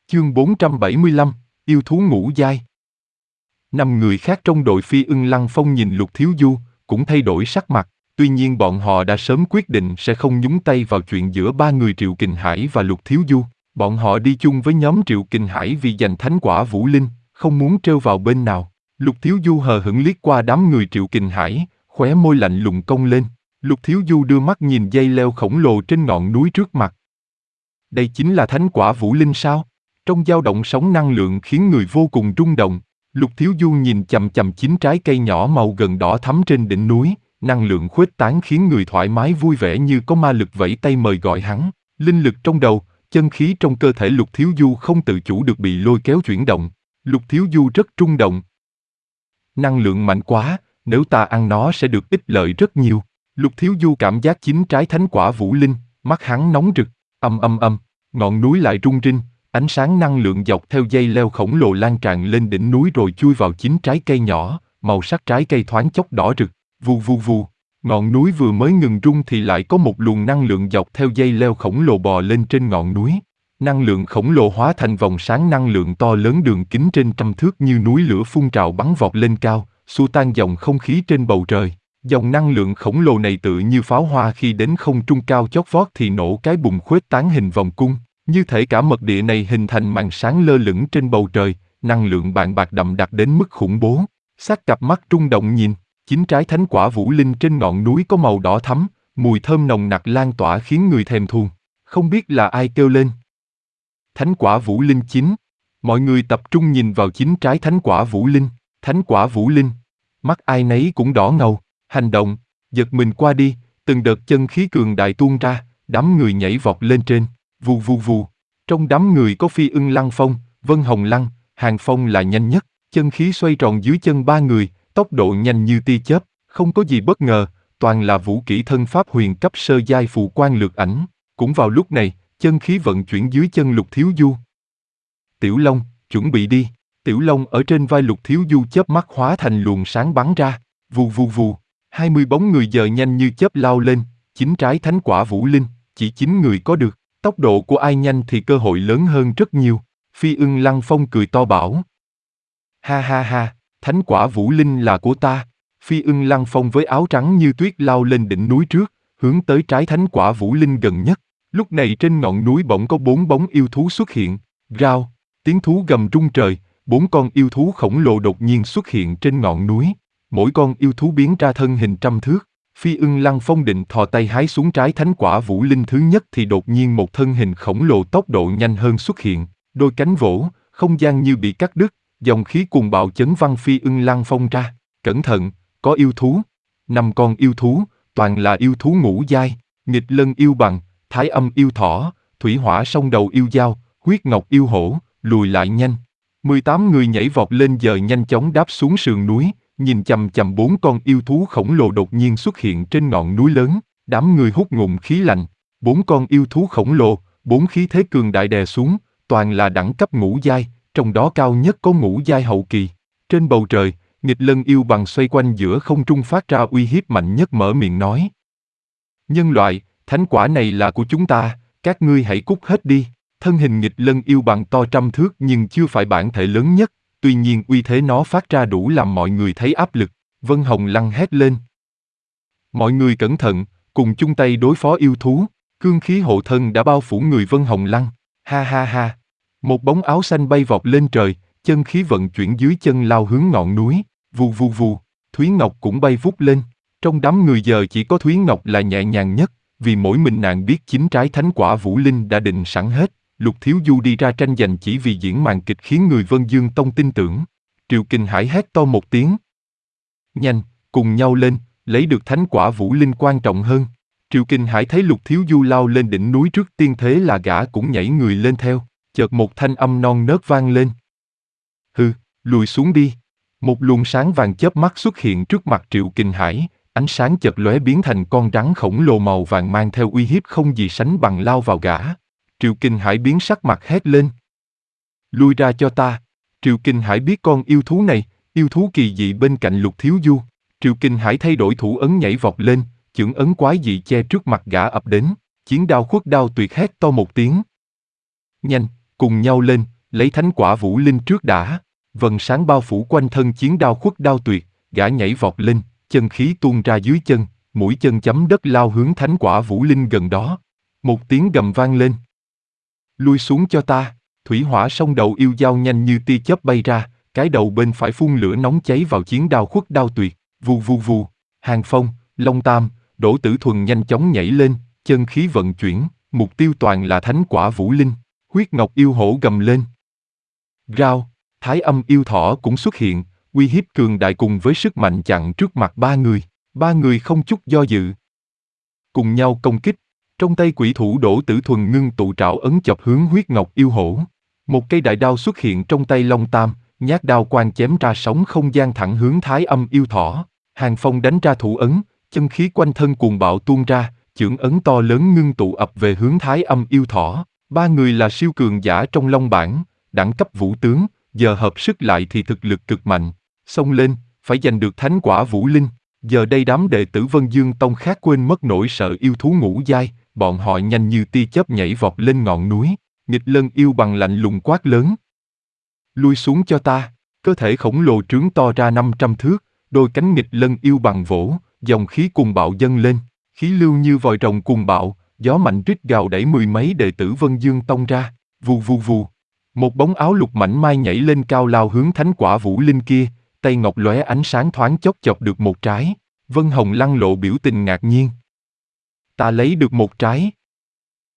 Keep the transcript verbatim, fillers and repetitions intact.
Chương bốn trăm bảy mươi lăm, yêu thú ngũ giai. Năm người khác trong đội Phi Ưng Lăng Phong nhìn Lục Thiếu Du, cũng thay đổi sắc mặt, tuy nhiên bọn họ đã sớm quyết định sẽ không nhúng tay vào chuyện giữa ba người Triệu Kình Hải và Lục Thiếu Du. Bọn họ đi chung với nhóm Triệu Kình Hải vì giành thánh quả Vũ Linh, không muốn trêu vào bên nào. Lục Thiếu Du hờ hững liếc qua đám người Triệu Kình Hải, khóe môi lạnh lùng cong lên. Lục Thiếu Du đưa mắt nhìn dây leo khổng lồ trên ngọn núi trước mặt. Đây chính là thánh quả Vũ Linh sao? Trong dao động sóng năng lượng khiến người vô cùng rung động. Lục Thiếu Du nhìn chằm chằm chín trái cây nhỏ màu gần đỏ thắm trên đỉnh núi, năng lượng khuếch tán khiến người thoải mái vui vẻ như có ma lực vẫy tay mời gọi hắn. Linh lực trong đầu, chân khí trong cơ thể Lục Thiếu Du không tự chủ được bị lôi kéo chuyển động. Lục Thiếu Du rất rung động. Năng lượng mạnh quá, nếu ta ăn nó sẽ được ích lợi rất nhiều. Lục Thiếu Du cảm giác chín trái thánh quả Vũ Linh, mắt hắn nóng rực, âm âm âm, ngọn núi lại rung rinh. Ánh sáng năng lượng dọc theo dây leo khổng lồ lan tràn lên đỉnh núi rồi chui vào chín trái cây nhỏ, màu sắc trái cây thoáng chốc đỏ rực, vù vù vù. Ngọn núi vừa mới ngừng rung thì lại có một luồng năng lượng dọc theo dây leo khổng lồ bò lên trên ngọn núi. Năng lượng khổng lồ hóa thành vòng sáng năng lượng to lớn đường kính trên trăm thước như núi lửa phun trào bắn vọt lên cao, xua tan dòng không khí trên bầu trời. Dòng năng lượng khổng lồ này tự như pháo hoa khi đến không trung cao chót vót thì nổ cái bùng khuếch tán hình vòng cung. Như thể cả mật địa này hình thành màn sáng lơ lửng trên bầu trời, năng lượng bạn bạc đậm đặc đến mức khủng bố. Sát cặp mắt rung động nhìn, chín trái thánh quả Vũ Linh trên ngọn núi có màu đỏ thắm, mùi thơm nồng nặc lan tỏa khiến người thèm thuồng. Không biết là ai kêu lên. Thánh quả Vũ Linh chín. Mọi người tập trung nhìn vào chín trái thánh quả Vũ Linh. Thánh quả Vũ Linh. Mắt ai nấy cũng đỏ ngầu. Hành động, giật mình qua đi, từng đợt chân khí cường đại tuôn ra, đám người nhảy vọt lên trên. Vù vù vù. Trong đám người có Phi Ưng Lăng Phong, Vân Hồng Lăng, Hàng Phong là nhanh nhất. Chân khí xoay tròn dưới chân ba người, tốc độ nhanh như tia chớp, không có gì bất ngờ, toàn là vũ kỹ thân pháp huyền cấp sơ giai phù quan lược ảnh. Cũng vào lúc này, chân khí vận chuyển dưới chân Lục Thiếu Du. Tiểu Long, chuẩn bị đi. Tiểu Long ở trên vai Lục Thiếu Du chớp mắt hóa thành luồng sáng bắn ra. Vù vù vù. Hai mươi bóng người dời nhanh như chớp lao lên, chín trái thánh quả Vũ Linh, chỉ chín người có được. Tốc độ của ai nhanh thì cơ hội lớn hơn rất nhiều. Phi Ưng Lăng Phong cười to bảo. Ha ha ha, thánh quả Vũ Linh là của ta. Phi Ưng Lăng Phong với áo trắng như tuyết lao lên đỉnh núi trước, hướng tới trái thánh quả Vũ Linh gần nhất. Lúc này trên ngọn núi bỗng có bốn bóng yêu thú xuất hiện. Rao, tiếng thú gầm rung trời, bốn con yêu thú khổng lồ đột nhiên xuất hiện trên ngọn núi. Mỗi con yêu thú biến ra thân hình trăm thước. Phi Ưng Lăng Phong định thò tay hái xuống trái thánh quả Vũ Linh thứ nhất thì đột nhiên một thân hình khổng lồ tốc độ nhanh hơn xuất hiện, đôi cánh vỗ, không gian như bị cắt đứt, dòng khí cuồng bạo chấn văng Phi Ưng Lăng Phong ra. Cẩn thận, có yêu thú. Năm con yêu thú, toàn là yêu thú ngũ giai, nghịch lân yêu bằng, thái âm yêu thỏ, thủy hỏa song đầu yêu dao, huyết ngọc yêu hổ, lùi lại nhanh. mười tám người nhảy vọt lên giờ nhanh chóng đáp xuống sườn núi. Nhìn chằm chằm bốn con yêu thú khổng lồ đột nhiên xuất hiện trên ngọn núi lớn, đám người hút ngụm khí lạnh. Bốn con yêu thú khổng lồ, bốn khí thế cường đại đè xuống, toàn là đẳng cấp ngũ giai, trong đó cao nhất có ngũ giai hậu kỳ. Trên bầu trời, nghịch lân yêu bằng xoay quanh giữa không trung phát ra uy hiếp mạnh nhất mở miệng nói. Nhân loại, thánh quả này là của chúng ta, các ngươi hãy cút hết đi. Thân hình nghịch lân yêu bằng to trăm thước nhưng chưa phải bản thể lớn nhất. Tuy nhiên uy thế nó phát ra đủ làm mọi người thấy áp lực. Vân Hồng Lăng hét lên. Mọi người cẩn thận, cùng chung tay đối phó yêu thú. Cương khí hộ thân đã bao phủ người Vân Hồng Lăng. Ha ha ha. Một bóng áo xanh bay vọt lên trời, chân khí vận chuyển dưới chân lao hướng ngọn núi. Vù vù vù. Thúy Ngọc cũng bay vút lên. Trong đám người giờ chỉ có Thúy Ngọc là nhẹ nhàng nhất, vì mỗi mình nàng biết chín trái thánh quả Vũ Linh đã định sẵn hết. Lục Thiếu Du đi ra tranh giành chỉ vì diễn màn kịch khiến người Vân Dương Tông tin tưởng. Triệu Kình Hải hét to một tiếng. Nhanh, cùng nhau lên, lấy được thánh quả Vũ Linh quan trọng hơn. Triệu Kình Hải thấy Lục Thiếu Du lao lên đỉnh núi trước tiên thế là gã cũng nhảy người lên theo. Chợt một thanh âm non nớt vang lên. Hừ, lùi xuống đi. Một luồng sáng vàng chớp mắt xuất hiện trước mặt Triệu Kình Hải, ánh sáng chợt lóe biến thành con rắn khổng lồ màu vàng mang theo uy hiếp không gì sánh bằng lao vào gã. Triệu Kình Hải biến sắc mặt hét lên. Lui ra cho ta. Triệu Kình Hải biết con yêu thú này, yêu thú kỳ dị bên cạnh Lục Thiếu Du. Triệu Kình Hải thay đổi thủ ấn nhảy vọt lên, chưởng ấn quái dị che trước mặt gã ập đến, chiến đao khuất đao tuyệt hét to một tiếng. Nhanh, cùng nhau lên, lấy thánh quả vũ linh trước đã. Vầng sáng bao phủ quanh thân chiến đao khuất đao tuyệt, gã nhảy vọt lên, chân khí tuôn ra dưới chân, mũi chân chấm đất lao hướng thánh quả vũ linh gần đó. Một tiếng gầm vang lên. Lui xuống cho ta, thủy hỏa song đầu yêu dao nhanh như tia chớp bay ra, cái đầu bên phải phun lửa nóng cháy vào chiến đao khuất đao tuyệt, vù vù vù. Hàng Phong, Long Tam, Đỗ Tử Thuần nhanh chóng nhảy lên, chân khí vận chuyển, mục tiêu toàn là thánh quả vũ linh. Huyết Ngọc yêu hổ gầm lên. Rao, Thái Âm yêu thỏ cũng xuất hiện, uy hiếp cường đại cùng với sức mạnh chặn trước mặt ba người. Ba người không chút do dự, cùng nhau công kích. Trong tay quỷ thủ Đỗ Tử Thuần ngưng tụ trảo ấn chọc hướng Huyết Ngọc yêu hổ. Một cây đại đao xuất hiện trong tay Long Tam, nhát đao quang chém ra sóng không gian thẳng hướng Thái Âm yêu thỏ. Hàng Phong đánh ra thủ ấn, chân khí quanh thân cuồng bạo tuôn ra, chưởng ấn to lớn ngưng tụ ập về hướng Thái Âm yêu thỏ. Ba người là siêu cường giả trong Long Bảng, đẳng cấp vũ tướng, giờ hợp sức lại thì thực lực cực mạnh. Xông lên, phải giành được thánh quả vũ linh. Giờ đây đám đệ tử Vân Dương Tông khác quên mất nỗi sợ yêu thú ngũ giai, bọn họ nhanh như tia chớp nhảy vọt lên ngọn núi. Nghịch Lân yêu bằng lạnh lùng quát lớn. Lui xuống cho ta, cơ thể khổng lồ trướng to ra năm trăm thước, đôi cánh Nghịch Lân yêu bằng vỗ, dòng khí cuồng bạo dâng lên, khí lưu như vòi rồng cuồng bạo, gió mạnh rít gào đẩy mười mấy đệ tử Vân Dương Tông ra, vù vù vù. Một bóng áo lục mảnh mai nhảy lên cao lao hướng thánh quả vũ linh kia, tay ngọc lóe ánh sáng thoáng chốc chọc được một trái. Vân Hồng Lăng lộ biểu tình ngạc nhiên. Ta lấy được một trái.